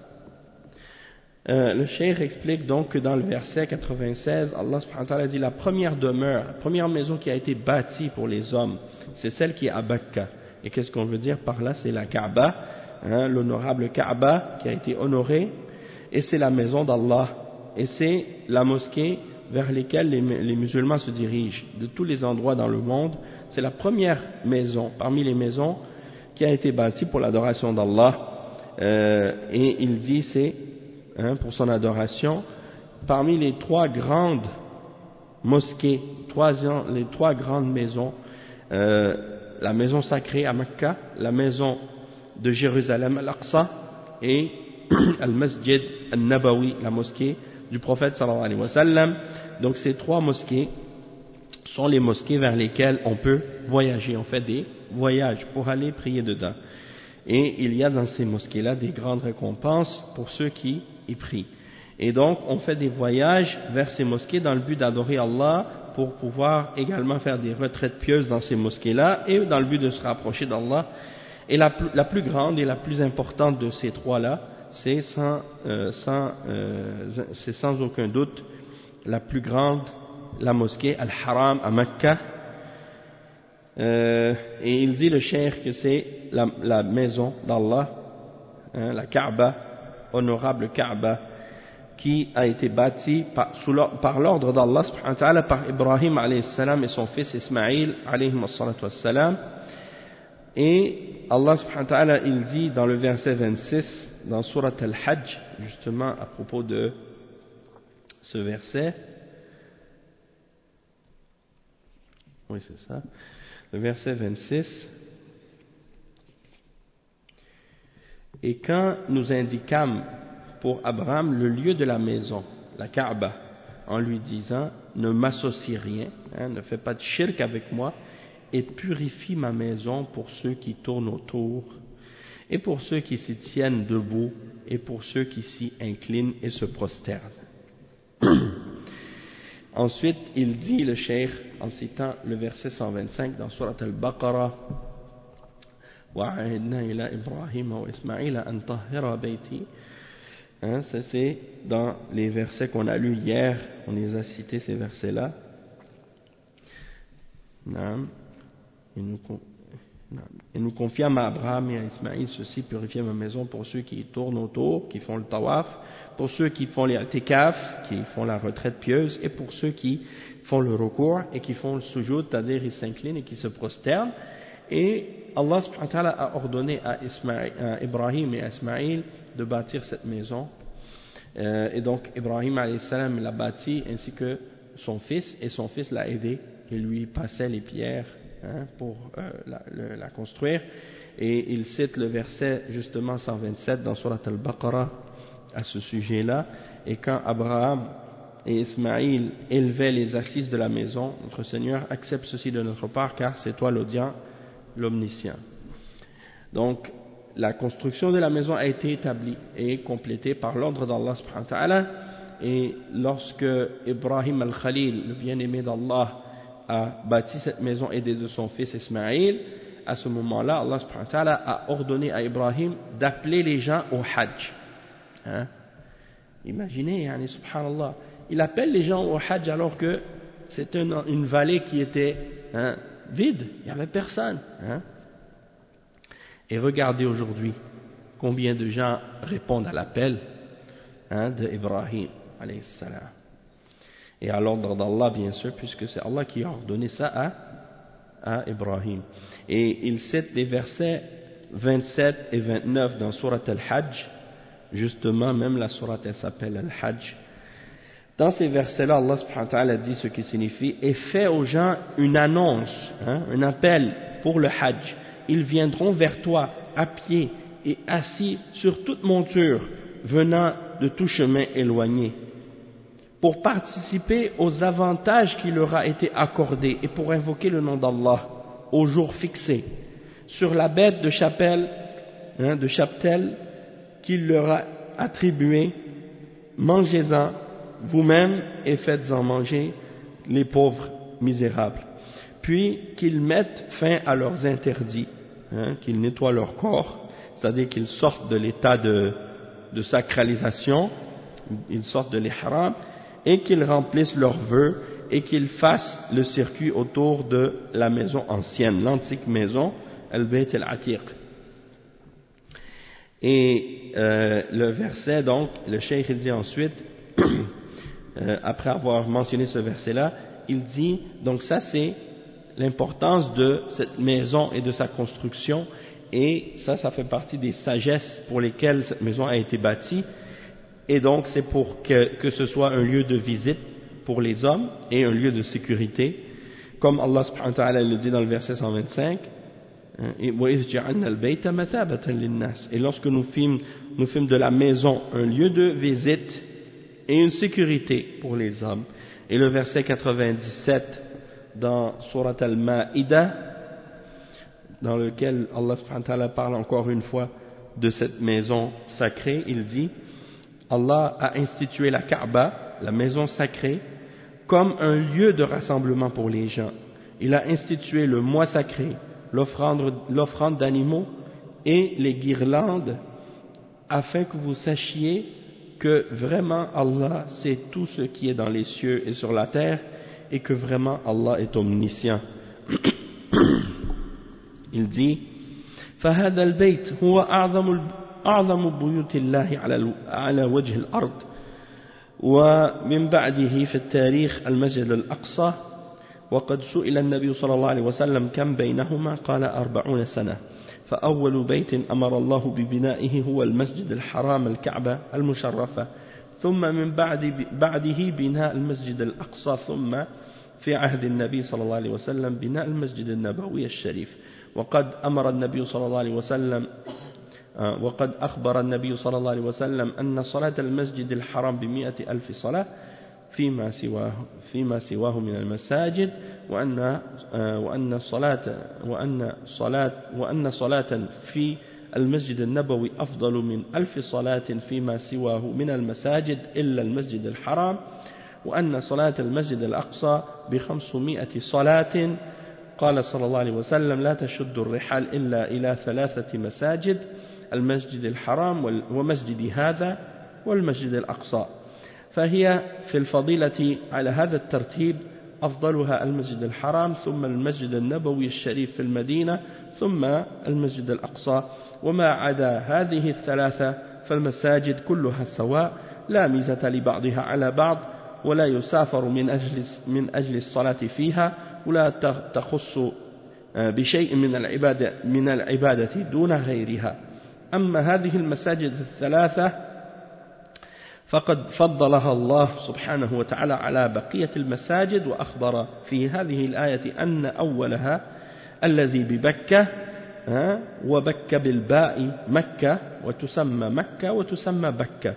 Le cheikh explique donc que dans le verset 96, Allah subhanahu wa ta'ala dit la première demeure, la première maison qui a été bâtie pour les hommes, c'est celle qui est à Bakka. Et qu'est-ce qu'on veut dire par là? C'est la Kaaba, l'honorable Kaaba qui a été honorée, et c'est la maison d'Allah, et c'est la mosquée vers laquelle les musulmans se dirigent de tous les endroits dans le monde. C'est la première maison parmi les maisons qui a été bâtie pour l'adoration d'Allah, et il dit c'est pour son adoration parmi les trois grandes mosquées, les trois grandes maisons, la maison sacrée à Mecca, la maison de Jérusalem al-Aqsa et al-Masjid al-Nabawi, la mosquée du prophète sallallahu alayhi wa sallam. Donc ces trois mosquées sont les mosquées vers lesquelles on peut voyager, on fait des voyages pour aller prier dedans. Et il y a dans ces mosquées-là des grandes récompenses pour ceux qui y prient. Et donc on fait des voyages vers ces mosquées dans le but d'adorer Allah, pour pouvoir également faire des retraites pieuses dans ces mosquées-là et dans le but de se rapprocher d'Allah. Et la plus grande et la plus importante de ces trois-là, c'est sans aucun doute la plus grande, la mosquée Al-Haram à Mecca. Et il dit le cheikh que c'est la maison d'Allah, la Kaaba, honorable Kaaba, qui a été bâtie par l'ordre d'Allah subhanahu wa ta'ala par Ibrahim alayhi salam et son fils Ismaïl alayhi salam. Et Allah subhanahu wa ta'ala il dit dans le verset 26 dans Surat Al-Hajj, justement à propos de ce verset, oui c'est ça, le verset 26, et quand nous indiquâmes pour Abraham le lieu de la maison, la Kaaba, en lui disant ne m'associe rien, ne fais pas de shirk avec moi, et purifie ma maison pour ceux qui tournent autour, et pour ceux qui s'y tiennent debout, et pour ceux qui s'y inclinent et se prosternent. Ensuite, il dit, le cheikh, en citant le verset 125 dans Surat Al-Baqarah, وَعَهِدْنَا إِلَىٰ إِبْرَاهِيمَ وَإِسْمَعِيلَ أَن طَهِّرَ بَيْتِي. Ça c'est dans les versets qu'on a lus hier, on les a cités ces versets-là. Et nous confiâmes à Abraham et à Ismaïl ceci, purifier ma maison pour ceux qui tournent autour, qui font le tawaf, pour ceux qui font les i'tikaf, qui font la retraite pieuse, et pour ceux qui font le ruku' et qui font le sujoud, c'est-à-dire ils s'inclinent et qui se prosternent. Et Allah subhanahu wa ta'ala a ordonné à Ibrahim et à Ismaïl de bâtir cette maison. Et donc Ibrahim alayhi salam l'a bâti ainsi que son fils, et son fils l'a aidé et lui passait les pierres pour la construire. Et il cite le verset justement 127 dans Surat Al-Baqarah à ce sujet-là. Et quand Abraham et Ismaïl élevaient les assises de la maison, notre Seigneur accepte ceci de notre part car c'est toi l'audient, l'omniscient. Donc la construction de la maison a été établie et complétée par l'ordre d'Allah subhanahu wa ta'ala. Et lorsque Ibrahim al-Khalil, le bien-aimé d'Allah, a bâti cette maison aidé de son fils Ismaïl, à ce moment-là, Allah subhanahu wa ta'ala a ordonné à Ibrahim d'appeler les gens au Hajj. Imaginez, subhanallah, il appelle les gens au Hajj alors que c'était une vallée qui était vide, il n'y avait personne. Et regardez aujourd'hui combien de gens répondent à l'appel de Ibrahim alayhi salam. Et à l'ordre d'Allah bien sûr, puisque c'est Allah qui a ordonné ça à Ibrahim. Et il cite les versets 27 et 29 dans Surat Al-Hajj, justement même la Surat elle s'appelle Al-Hajj. Dans ces versets-là, Allah subhanahu wa ta'ala dit ce qui signifie et fait aux gens une annonce, un appel pour le Hajj. Ils viendront vers toi à pied et assis sur toute monture venant de tout chemin éloigné pour participer aux avantages qui leur a été accordés et pour invoquer le nom d'Allah au jour fixé. sur la bête de chapelle, de cheptel qu'il leur a attribuée, mangez-en vous-même et faites-en manger les pauvres misérables. Puis qu'ils mettent fin à leurs interdits, qu'ils nettoient leur corps, c'est-à-dire qu'ils sortent de l'état de sacralisation, ils sortent de l'ihram, et qu'ils remplissent leurs vœux et qu'ils fassent le circuit autour de la maison ancienne, l'antique maison, al-Bayt al-Atiq. Et le verset, donc, le cheikh il dit ensuite, après avoir mentionné ce verset-là, il dit, donc ça c'est l'importance de cette maison et de sa construction, et ça fait partie des sagesses pour lesquelles cette maison a été bâtie, et donc c'est pour que ce soit un lieu de visite pour les hommes et un lieu de sécurité, comme Allah subhanahu wa ta'ala le dit dans le verset 125, et lorsque nous fîmes de la maison un lieu de visite et une sécurité pour les hommes. Et le verset 97 dans Surat Al-Ma'idah, dans lequel Allah subhanahu wa ta'ala parle encore une fois de cette maison sacrée, il dit: Allah a institué la Kaaba, la maison sacrée, comme un lieu de rassemblement pour les gens. Il a institué le mois sacré, l'offrande d'animaux et les guirlandes, afin que vous sachiez que vraiment Allah sait tout ce qui est dans les cieux et sur la terre, et que vraiment Allah est omniscient. Il dit: فهذا البيت هو أعظم بيوت الله على وجه الأرض ومن بعده في التاريخ المسجد الأقصى وقد سئل النبي صلى الله عليه وسلم كم بينهما قال 40 سنة فأول بيت أمر الله ببنائه هو المسجد الحرام الكعبة المشرفة ثم من بعده بناء المسجد الأقصى ثم في عهد النبي صلى الله عليه وسلم بناء المسجد النبوي الشريف وقد أخبر النبي صلى الله عليه وسلم أن صلاة المسجد الحرام ب100 ألف صلاة فيما سواه من المساجد وأن صلاة في المسجد النبوي أفضل من 1000 صلاة فيما سواه من المساجد إلا المسجد الحرام وأن صلاة المسجد الأقصى ب500 صلاة قال صلى الله عليه وسلم لا تشد الرحال إلا إلى 3 مساجد المسجد الحرام ومسجد هذا والمسجد الأقصى فهي في الفضيلة على هذا الترتيب أفضلها المسجد الحرام ثم المسجد النبوي الشريف في المدينة ثم المسجد الأقصى وما عدا هذه الثلاثة فالمساجد كلها سواء لا ميزة لبعضها على بعض ولا يسافر من أجل الصلاة فيها ولا تخص بشيء من العبادة دون غيرها أما هذه المساجد الثلاثة فقد فضلها الله سبحانه وتعالى على بقية المساجد وأخبر في هذه الآية أن أولها الذي ببكة وبكة بالباء مكة وتسمى مكة وتسمى بكة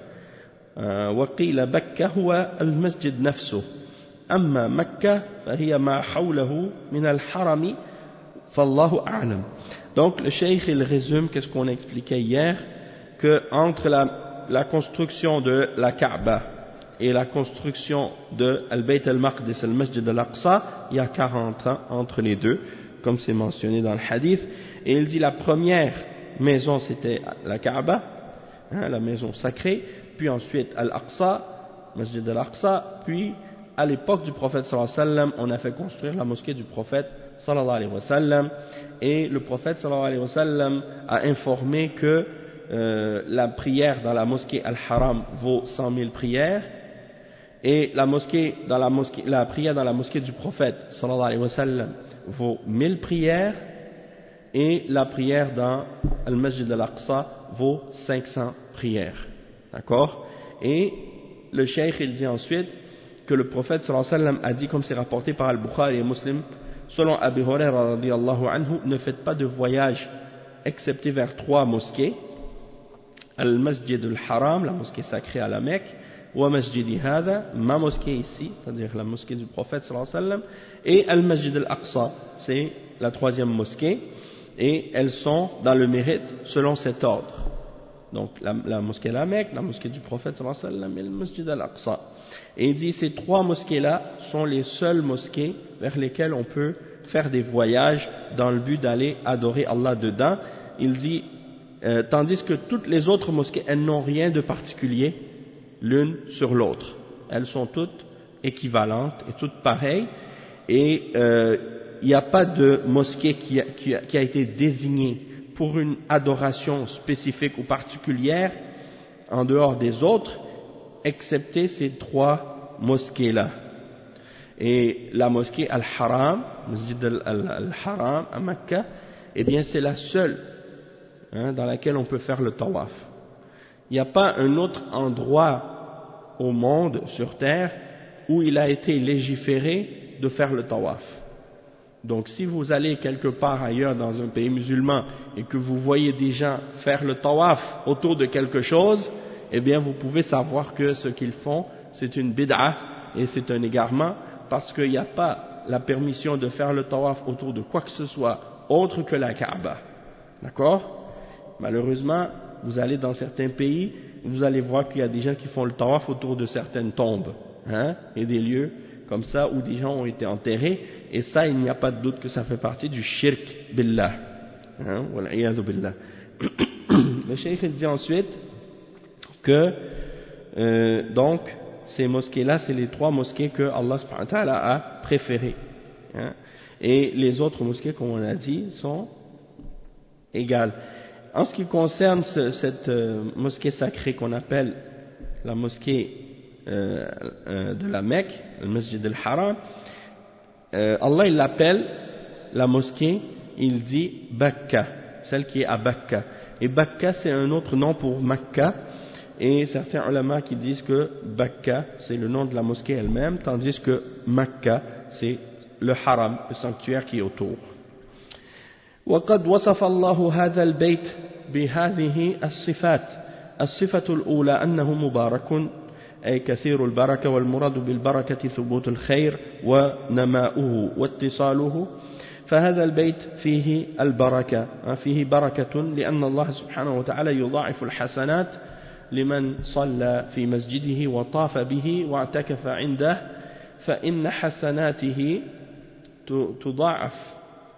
وقيل بكة هو المسجد نفسه أما مكة فهي ما حوله من الحرم فالله أعلم. Donc le cheikh il résume qu'est-ce qu'on a expliqué hier, que entre la construction de la Kaaba et la construction de Al-Bayt al-Maqdis, al-Masjid al-Aqsa, il y a 40 ans entre les deux, comme c'est mentionné dans le hadith. Et il dit la première maison c'était la Kaaba, la maison sacrée, puis ensuite Al-Aqsa, Masjid al-Aqsa, puis à l'époque du prophète sallallahu alayhi wa sallam, on a fait construire la mosquée du prophète sallallahu alayhi wa sallam, et le prophète sallallahu alayhi wa sallam a informé que la prière dans la mosquée Al-Haram vaut 100 000 prières, et la prière dans la mosquée du prophète sallallahu alayhi wa sallam vaut 1000 prières, et la prière dans Al-Masjid al-Aqsa vaut 500 prières. D'accord? Et le cheikh il dit ensuite que le prophète sallallahu alayhi wa sallam a dit, comme c'est rapporté par Al-Bukhari et Muslim, selon Abu Hurairah radiyallahu anhu, ne faites pas de voyage excepté vers 3 mosquées: Al-Masjid al-Haram, la mosquée sacrée à la Mecque, wa Masjidi Hada, ma mosquée ici, c'est-à-dire la mosquée du prophète sallallahu alayhi wa sallam, et Al-Masjid al-Aqsa, c'est la 3e mosquée. et elles sont dans le mérite selon cet ordre. Donc la mosquée de la Mecque, la mosquée du prophète sallallahu alayhi wa sallam et le masjid al-Aqsa. Et il dit ces trois mosquées-là sont les seules mosquées vers lesquelles on peut faire des voyages dans le but d'aller adorer Allah dedans. Il dit, tandis que toutes les autres mosquées, elles n'ont rien de particulier l'une sur l'autre. Elles sont toutes équivalentes et toutes pareilles. Et il n'y a pas de mosquée qui a été désignée pour une adoration spécifique ou particulière en dehors des autres, excepté ces trois mosquées-là. Et la mosquée Al-Haram, Masjid Al-Haram à Mecca, eh bien c'est la seule dans laquelle on peut faire le tawaf. Il n'y a pas un autre endroit au monde, sur terre, où il a été légiféré de faire le tawaf. Donc si vous allez quelque part ailleurs dans un pays musulman et que vous voyez des gens faire le tawaf autour de quelque chose, eh bien vous pouvez savoir que ce qu'ils font c'est une bid'a et c'est un égarement, parce qu'il n'y a pas la permission de faire le tawaf autour de quoi que ce soit autre que la Kaaba. D'accord? Malheureusement, vous allez dans certains pays, vous allez voir qu'il y a des gens qui font le tawaf autour de certaines tombes, et des lieux comme ça où des gens ont été enterrés, et ça il n'y a pas de doute que ça fait partie du shirk billah, wal'iyadhu billah. Le cheikh dit ensuite que donc ces mosquées-là, c'est les trois mosquées que Allah subhanahu wa ta'ala a préférées, et les autres mosquées, comme on a dit, sont égales. En ce qui concerne cette mosquée sacrée qu'on appelle la mosquée de la Mecque, le Masjid al-Haram, Allah il l'appelle la mosquée, il dit Bakka, celle qui est à Bakka. Et Bakka c'est un autre nom pour Mecca, et certains ulama qui disent que Bakka c'est le nom de la mosquée elle-même, tandis que Mecca c'est le haram, le sanctuaire qui est autour. وقد وصف الله هذا البيت بهذه الصفات. الصفة الأولى أنه مبارك أي كثير البركة، والمراد بالبركة ثبوت الخير ونماؤه واتصاله. فهذا البيت فيه البركة، فيه بركة لأن الله سبحانه وتعالى يضاعف الحسنات لمن صلى في مسجده وطاف به واعتكف عنده، فإن حسناته تضاعف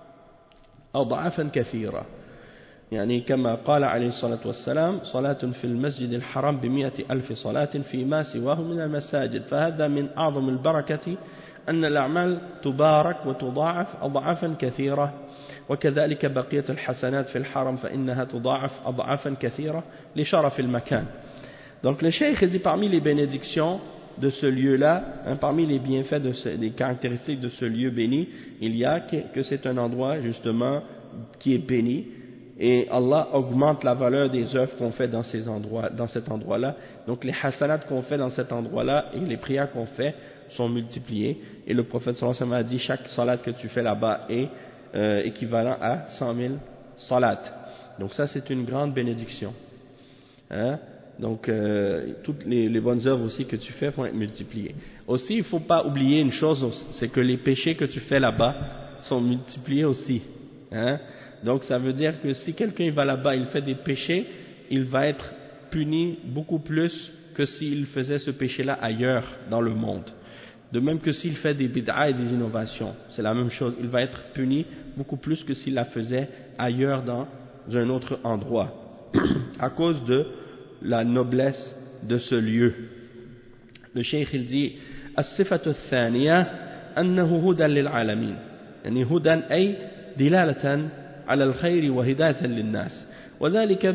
أضعافا كثيرة. يعني كما قال عليه الصلاة والسلام صلاة في المسجد الحرام ب100,000 صلاة فيما سواه من المساجد. فهذا من أعظم البركة أن الأعمال تبارك وتضاعف أضعافا كثيرة، وكذلك بقية الحسنات في الحرم فإنها تضاعف أضعافا كثيرة لشرف المكان. Donc le cheikh dit parmi les bénédictions de ce lieu-là, parmi les bienfaits, des caractéristiques de ce lieu béni, il y a que c'est un endroit justement qui est béni, et Allah augmente la valeur des œuvres qu'on fait dans cet endroit-là. Donc les hasanats qu'on fait dans cet endroit-là et les prières qu'on fait sont multipliées, et le prophète sallallahu alayhi wa sallam a dit chaque salat que tu fais là-bas est équivalent à 100 000 salats. Donc ça c'est une grande bénédiction, Donc toutes les bonnes œuvres aussi que tu fais vont être multipliées. Aussi il ne faut pas oublier une chose, c'est que les péchés que tu fais là-bas sont multipliés aussi, Donc ça veut dire que si quelqu'un va là-bas, il fait des péchés, il va être puni beaucoup plus que s'il faisait ce péché-là ailleurs dans le monde. De même que s'il fait des bid'a et des innovations, c'est la même chose, il va être puni beaucoup plus que s'il la faisait ailleurs dans un autre endroit, à cause de la noblesse de ce lieu. Le cheikh il dit الصفة الثانية أنه هدى للعالمين، يعني هدى أي دلالة على الخير وهداية للناس، وذلك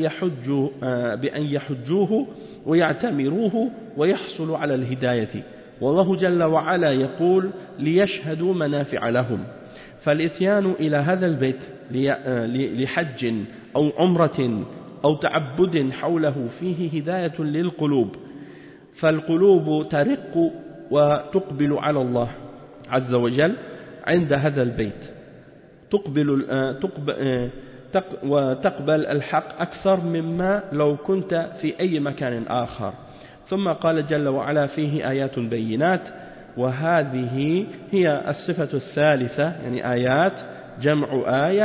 بأن يحجوه ويعتمروه ويحصلوا على الهداية. والله جل وعلا يقول ليشهدوا منافع لهم، فالإتيان إلى هذا البيت لحج أو عمرة أو تعبد حوله فيه هداية للقلوب، فالقلوب ترق وتقبل على الله عز وجل عند هذا البيت، وتقبل الحق أكثر مما لو كنت في أي مكان آخر. ثم قال جل وعلا فيه آيات بينات، وهذه هي الصفة الثالثة، يعني آيات جمع آية،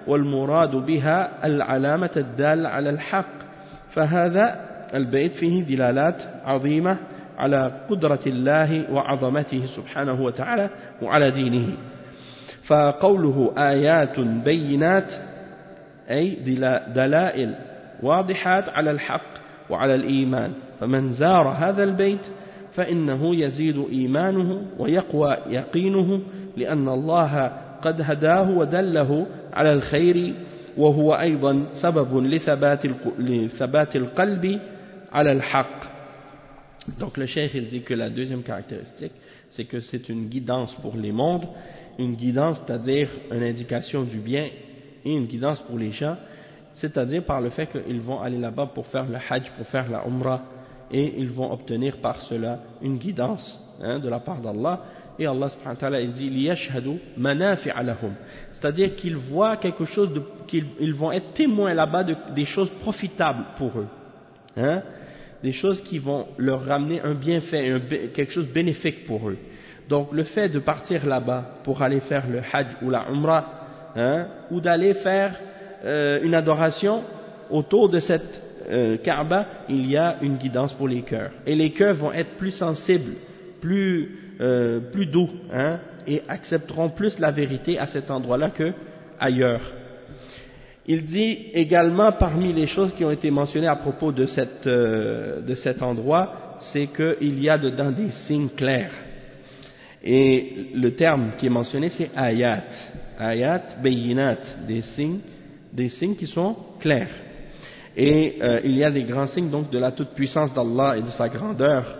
والمراد بها العلامة الدالة على الحق. فهذا البيت فيه دلالات عظيمة على قدرة الله وعظمته سبحانه وتعالى وعلى دينه. فقوله آيات بينات أي دلائل واضحات على الحق وعلى الإيمان. فمن زار هذا البيت فإنه يزيد إيمانه ويقوى يقينه، لأن الله قد هداه ودله على الخير، وهو أيضا سبب لثبات القلب على الحق. Donc le cheikh il dit que la deuxième caractéristique, c'est que c'est une guidance pour les mondes, une guidance, c'est-à-dire une indication du bien, et une guidance pour les gens, c'est-à-dire par le fait qu'ils vont aller là-bas pour faire le hajj, pour faire la umrah, et ils vont obtenir par cela une guidance de la part d'Allah. Et Allah subhanahu wa ta'ala il dit liyashhadu manafi'a lahum, c'est-à-dire qu'ils voient quelque chose qu'ils vont être témoins là-bas des choses profitables pour eux, des choses qui vont leur ramener un bienfait, quelque chose de bénéfique pour eux. Donc le fait de partir là-bas pour aller faire le hajj ou la umrah, ou d'aller faire une adoration autour de cette Kaaba, il y a une guidance pour les cœurs, et les cœurs vont être plus sensibles, plus doux, et accepteront plus la vérité à cet endroit-là que ailleurs. Il dit également, parmi les choses qui ont été mentionnées à propos de cet endroit, c'est qu'il y a dedans des signes clairs. Et le terme qui est mentionné, c'est ayat, bayinat, des signes qui sont clairs. Et il y a des grands signes donc de la toute-puissance d'Allah et de sa grandeur,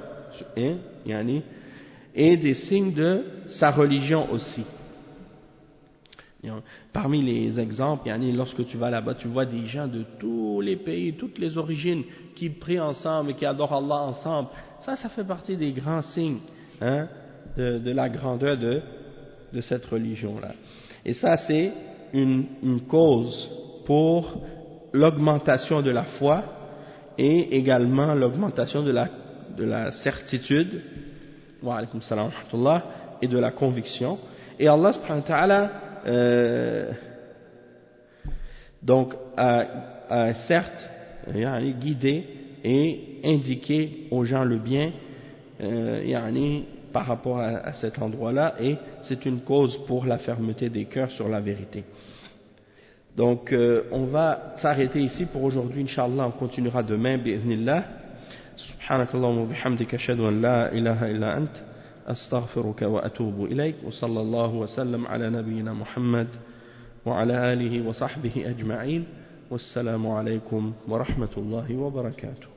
et des signes de sa religion aussi. Parmi les exemples, lorsque tu vas là-bas, tu vois des gens de tous les pays, toutes les origines, qui prient ensemble et qui adorent Allah ensemble. Ça fait partie des grands signes de la grandeur de cette religion-là. Et ça, c'est une cause pour l'augmentation de la foi et également l'augmentation de la certitude, wa alaykum salam wa rahmatullah, et de la conviction. Et Allah subhanahu wa ta'ala donc a certes guidé et indiqué aux gens le bien par rapport à cet endroit-là, et c'est une cause pour la fermeté des cœurs sur la vérité. Donc on va s'arrêter ici pour aujourd'hui, Inch'Allah. On continuera demain, bi'idhnillah. Subhanakallahumma wa bihamdika ashhadu an la ilaha illa ant astaghfiruka wa atubu ilayk, wa sallallahu wa sallam ala nabiyyina Muhammad wa ala alihi wa sahbihi ajma'in. Wassalamu alaykum wa rahmatullahi wa barakatuh.